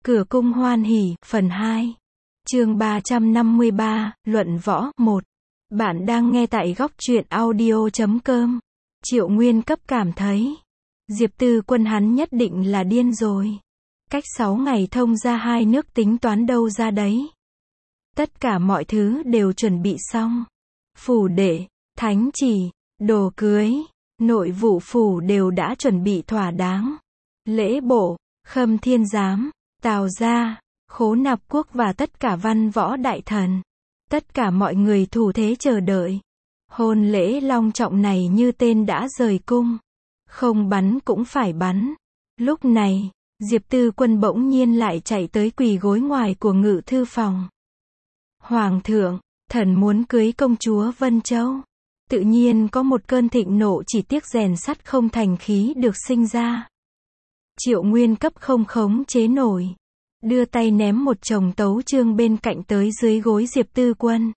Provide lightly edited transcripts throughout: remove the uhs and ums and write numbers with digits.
Cửa cung hoan hỉ, phần 2. Chương 353, Luận võ 1. Bạn đang nghe tại góc truyện audio.com. Triệu Nguyên Cấp cảm thấy Diệp Tư Quân hắn nhất định là điên rồi. Cách 6 ngày thông ra hai nước tính toán đâu ra đấy. Tất cả mọi thứ đều chuẩn bị xong. Phủ đệ, thánh chỉ, đồ cưới, nội vụ phủ đều đã chuẩn bị thỏa đáng. Lễ bộ, Khâm Thiên Giám, Tào Gia, Khố Nạp Quốc và tất cả văn võ đại thần. Tất cả mọi người thủ thế chờ đợi. Hôn lễ long trọng này như tên đã rời cung. Không bắn cũng phải bắn. Lúc này, Diệp Tư Quân bỗng nhiên lại chạy tới quỳ gối ngoài của ngự thư phòng. Hoàng thượng, thần muốn cưới công chúa Vân Châu. Tự nhiên có một cơn thịnh nộ chỉ tiếc rèn sắt không thành khí được sinh ra. Triệu Nguyên Cấp không khống chế nổi. Đưa tay ném một chồng tấu chương bên cạnh tới dưới gối Diệp Tư Quân.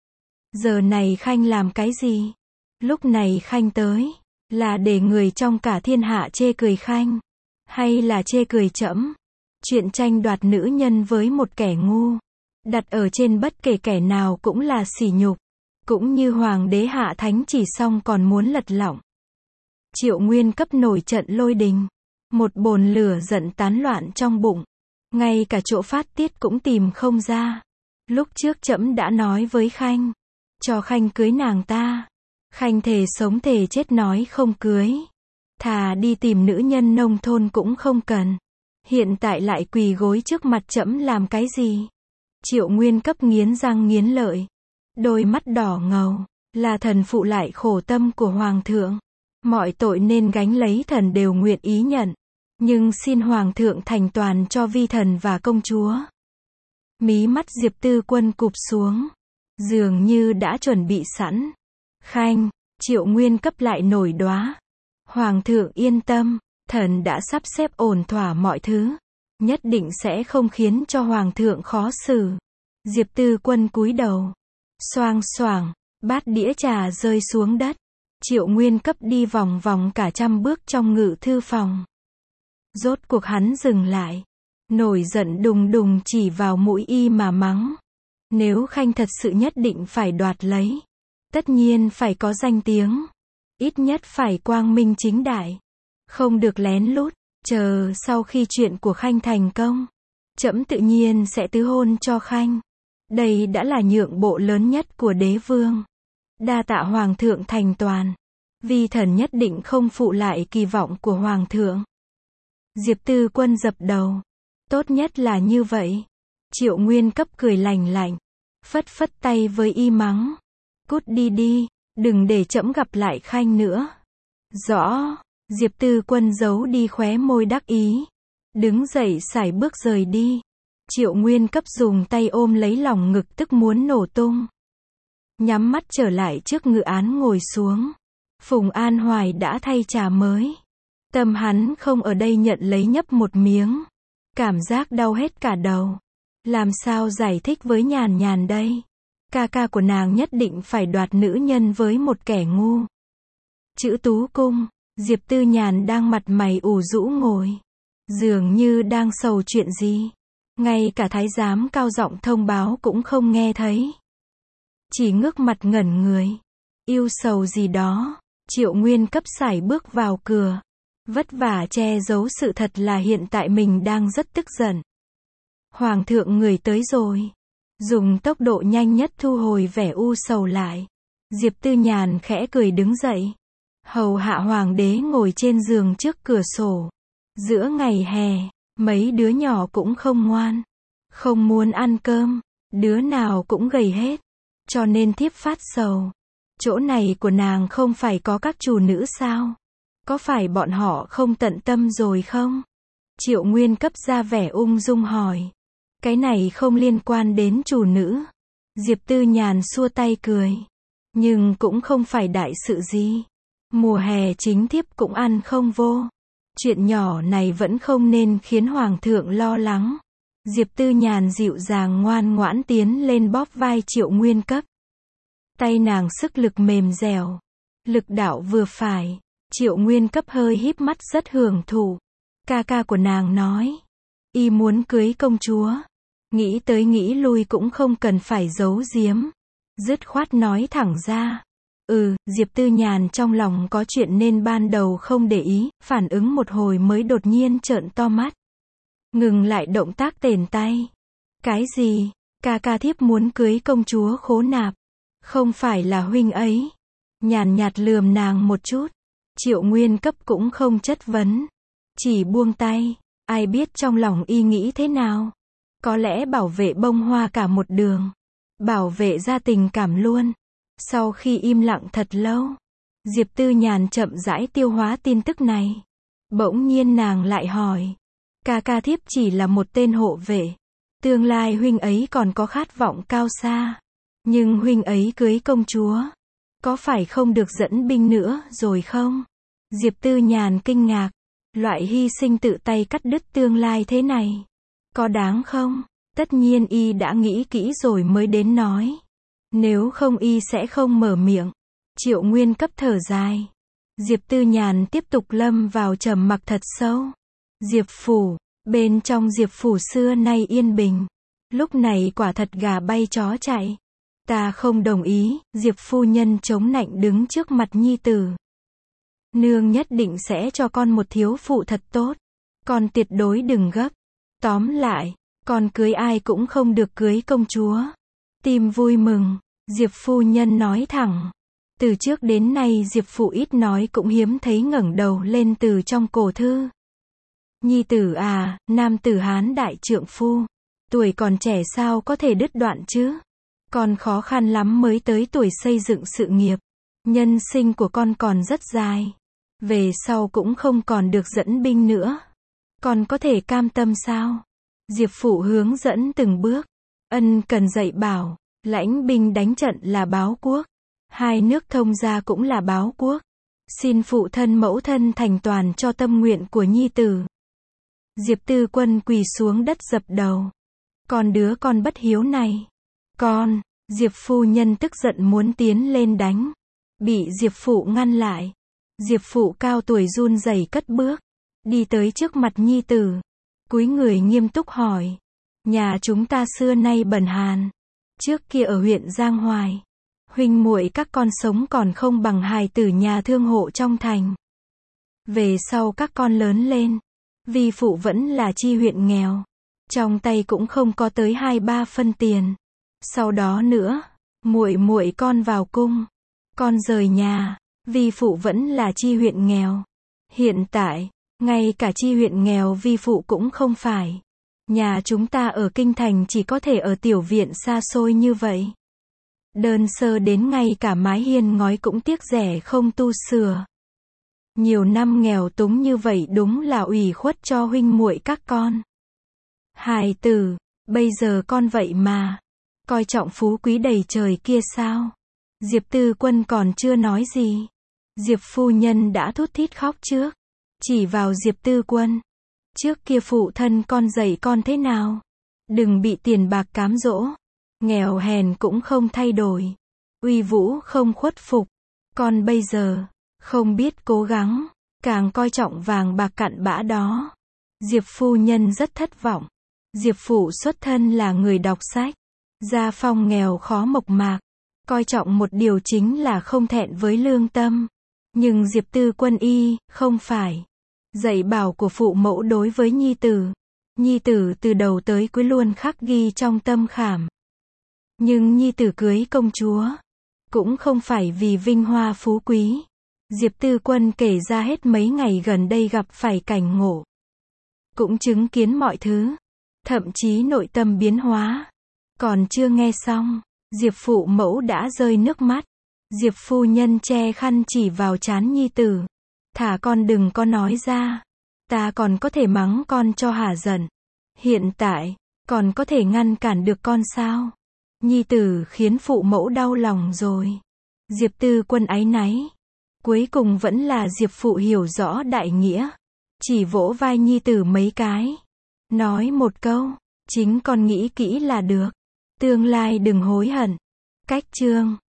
Giờ này Khanh làm cái gì? Lúc này Khanh tới, là để người trong cả thiên hạ chê cười Khanh, hay là chê cười trẫm? Chuyện tranh đoạt nữ nhân với một kẻ ngu, đặt ở trên bất kể kẻ nào cũng là sỉ nhục. Cũng như hoàng đế hạ thánh chỉ xong còn muốn lật lọng. Triệu Nguyên Cấp nổi trận lôi đình. Một bồn lửa giận tán loạn trong bụng. Ngay cả chỗ phát tiết cũng tìm không ra. Lúc trước trẫm đã nói với Khanh, cho Khanh cưới nàng ta. Khanh thề sống thề chết nói không cưới. Thà đi tìm nữ nhân nông thôn cũng không cần. Hiện tại lại quỳ gối trước mặt trẫm làm cái gì? Triệu Nguyên Cấp nghiến răng nghiến lợi. Đôi mắt đỏ ngầu, là thần phụ lại khổ tâm của hoàng thượng. Mọi tội nên gánh lấy thần đều nguyện ý nhận. Nhưng xin hoàng thượng thành toàn cho vi thần và công chúa. Mí mắt Diệp Tư Quân cụp xuống. Dường như đã chuẩn bị sẵn. Khanh, Triệu Nguyên Cấp lại nổi đoá. Hoàng thượng yên tâm, thần đã sắp xếp ổn thỏa mọi thứ. Nhất định sẽ không khiến cho hoàng thượng khó xử. Diệp Tư Quân cúi đầu. Xoang xoảng, bát đĩa trà rơi xuống đất. Triệu Nguyên Cấp đi vòng vòng cả trăm bước trong ngự thư phòng. Rốt cuộc hắn dừng lại. Nổi giận đùng đùng chỉ vào mũi y mà mắng. Nếu Khanh thật sự nhất định phải đoạt lấy. Tất nhiên phải có danh tiếng. Ít nhất phải quang minh chính đại. Không được lén lút. Chờ sau khi chuyện của Khanh thành công. Trẫm tự nhiên sẽ tứ hôn cho Khanh. Đây đã là nhượng bộ lớn nhất của đế vương. Đa tạ hoàng thượng thành toàn. Vi thần nhất định không phụ lại kỳ vọng của hoàng thượng. Diệp Tư Quân dập đầu. Tốt nhất là như vậy. Triệu Nguyên Cấp cười lành lạnh. Phất phất tay với y mắng. Cút đi đi, đừng để trẫm gặp lại Khanh nữa. Rõ. Diệp Tư Quân giấu đi khóe môi đắc ý. Đứng dậy sải bước rời đi. Triệu Nguyên Cấp dùng tay ôm lấy lòng ngực tức muốn nổ tung. Nhắm mắt trở lại trước ngự án ngồi xuống. Phùng An Hoài đã thay trà mới. Tâm hắn không ở đây nhận lấy nhấp một miếng. Cảm giác đau hết cả đầu. Làm sao giải thích với Nhàn Nhàn đây? Ca ca của nàng nhất định phải đoạt nữ nhân với một kẻ ngu. Chữ Tú Cung, Diệp Tư Nhàn đang mặt mày ủ rũ ngồi. Dường như đang sầu chuyện gì. Ngay cả thái giám cao giọng thông báo cũng không nghe thấy. Chỉ ngước mặt ngẩn người. Yêu sầu gì đó. Triệu Nguyên Cấp sải bước vào cửa. Vất vả che giấu sự thật là hiện tại mình đang rất tức giận. Hoàng thượng người tới rồi. Dùng tốc độ nhanh nhất thu hồi vẻ u sầu lại. Diệp Tư Nhàn khẽ cười đứng dậy. Hầu hạ hoàng đế ngồi trên giường trước cửa sổ. Giữa ngày hè, mấy đứa nhỏ cũng không ngoan. Không muốn ăn cơm. Đứa nào cũng gầy hết. Cho nên thiếp phát sầu. Chỗ này của nàng không phải có các chủ nữ sao? Có phải bọn họ không tận tâm rồi không? Triệu Nguyên Cấp ra vẻ ung dung hỏi. Cái này không liên quan đến chủ nữ. Diệp Tư Nhàn xua tay cười. Nhưng cũng không phải đại sự gì. Mùa hè chính thiếp cũng ăn không vô. Chuyện nhỏ này vẫn không nên khiến hoàng thượng lo lắng. Diệp Tư Nhàn dịu dàng ngoan ngoãn tiến lên bóp vai Triệu Nguyên Cấp. Tay nàng sức lực mềm dẻo. Lực đạo vừa phải. Triệu Nguyên Cấp hơi híp mắt rất hưởng thụ. Ca ca của nàng nói. Y muốn cưới công chúa. Nghĩ tới nghĩ lui cũng không cần phải giấu giếm. Dứt khoát nói thẳng ra. Diệp Tư Nhàn trong lòng có chuyện nên ban đầu không để ý, phản ứng một hồi mới đột nhiên trợn to mắt. Ngừng lại động tác tền tay. Cái gì? Ca thiếp muốn cưới công chúa Khố Nạp. Không phải là huynh ấy. Nhàn nhạt lườm nàng một chút. Triệu Nguyên Cấp cũng không chất vấn. Chỉ buông tay. Ai biết trong lòng y nghĩ thế nào? Có lẽ bảo vệ bông hoa cả một đường. Bảo vệ ra tình cảm luôn. Sau khi im lặng thật lâu, Diệp Tư Nhàn chậm rãi tiêu hóa tin tức này. Bỗng nhiên nàng lại hỏi. Ca thiếp chỉ là một tên hộ vệ. Tương lai huynh ấy còn có khát vọng cao xa. Nhưng huynh ấy cưới công chúa. Có phải không được dẫn binh nữa rồi không? Diệp Tư Nhàn kinh ngạc. Loại hy sinh tự tay cắt đứt tương lai thế này. Có đáng không? Tất nhiên y đã nghĩ kỹ rồi mới đến nói. Nếu không y sẽ không mở miệng. Triệu Nguyên Cấp thở dài. Diệp Tư Nhàn tiếp tục lâm vào trầm mặc thật sâu. Diệp phủ. Bên trong Diệp phủ xưa nay yên bình. Lúc này quả thật gà bay chó chạy. Ta không đồng ý. Diệp phu nhân chống nạnh đứng trước mặt nhi tử. Nương nhất định sẽ cho con một thiếu phụ thật tốt. Con tuyệt đối đừng gấp. Tóm lại, con cưới ai cũng không được cưới công chúa. Tim vui mừng. Diệp phu nhân nói thẳng. Từ trước đến nay Diệp phụ ít nói cũng hiếm thấy ngẩng đầu lên từ trong cổ thư. Nhi tử à, nam tử Hán đại trượng phu. Tuổi còn trẻ sao có thể đứt đoạn chứ? Con khó khăn lắm mới tới tuổi xây dựng sự nghiệp. Nhân sinh của con còn rất dài. Về sau cũng không còn được dẫn binh nữa. Con có thể cam tâm sao? Diệp phụ hướng dẫn từng bước. Ân cần dạy bảo. Lãnh binh đánh trận là báo quốc. Hai nước thông gia cũng là báo quốc. Xin phụ thân mẫu thân thành toàn cho tâm nguyện của nhi tử. Diệp Tư Quân quỳ xuống đất dập đầu. Con đứa con bất hiếu này. Con, Diệp phu nhân tức giận muốn tiến lên đánh. Bị Diệp phụ ngăn lại. Diệp phụ cao tuổi run rẩy cất bước. Đi tới trước mặt nhi tử. Cúi người nghiêm túc hỏi. Nhà chúng ta xưa nay bần hàn. Trước kia ở huyện Giang Hoài. Huynh muội các con sống còn không bằng hài tử nhà thương hộ trong thành. Về sau các con lớn lên. Vi phụ vẫn là chi huyện nghèo. Trong tay cũng không có tới 2-3 phân tiền. Sau đó nữa, muội con vào cung. Con rời nhà. Vi phụ vẫn là chi huyện nghèo. Hiện tại, ngay cả chi huyện nghèo vi phụ cũng không phải. Nhà chúng ta ở kinh thành chỉ có thể ở tiểu viện xa xôi như vậy. Đơn sơ đến ngay cả mái hiên ngói cũng tiếc rẻ không tu sửa. Nhiều năm nghèo túng như vậy đúng là ủy khuất cho huynh muội các con. Hài tử, bây giờ con vậy mà. Coi trọng phú quý đầy trời kia sao? Diệp Tư Quân còn chưa nói gì. Diệp phu nhân đã thút thít khóc trước. Chỉ vào Diệp Tư Quân. Trước kia phụ thân con dạy con thế nào? Đừng bị tiền bạc cám dỗ. Nghèo hèn cũng không thay đổi. Uy vũ không khuất phục. Con bây giờ, không biết cố gắng, càng coi trọng vàng bạc cặn bã đó. Diệp phu nhân rất thất vọng. Diệp phụ xuất thân là người đọc sách. Gia phong nghèo khó mộc mạc. Coi trọng một điều chính là không thẹn với lương tâm. Nhưng Diệp Tư Quân y, không phải. Dạy bảo của phụ mẫu đối với nhi tử. Nhi tử từ đầu tới cuối luôn khắc ghi trong tâm khảm. Nhưng nhi tử cưới công chúa. Cũng không phải vì vinh hoa phú quý. Diệp Tư Quân kể ra hết mấy ngày gần đây gặp phải cảnh ngộ. Cũng chứng kiến mọi thứ. Thậm chí nội tâm biến hóa. Còn chưa nghe xong, Diệp phụ mẫu đã rơi nước mắt. Diệp phu nhân che khăn chỉ vào trán nhi tử. Thả con đừng có nói ra. Ta còn có thể mắng con cho hả giận. Hiện tại, còn có thể ngăn cản được con sao? Nhi tử khiến phụ mẫu đau lòng rồi. Diệp Tư Quân áy náy. Cuối cùng vẫn là Diệp phụ hiểu rõ đại nghĩa. Chỉ vỗ vai nhi tử mấy cái. Nói một câu, chính con nghĩ kỹ là được. Tương lai đừng hối hận. Cách chương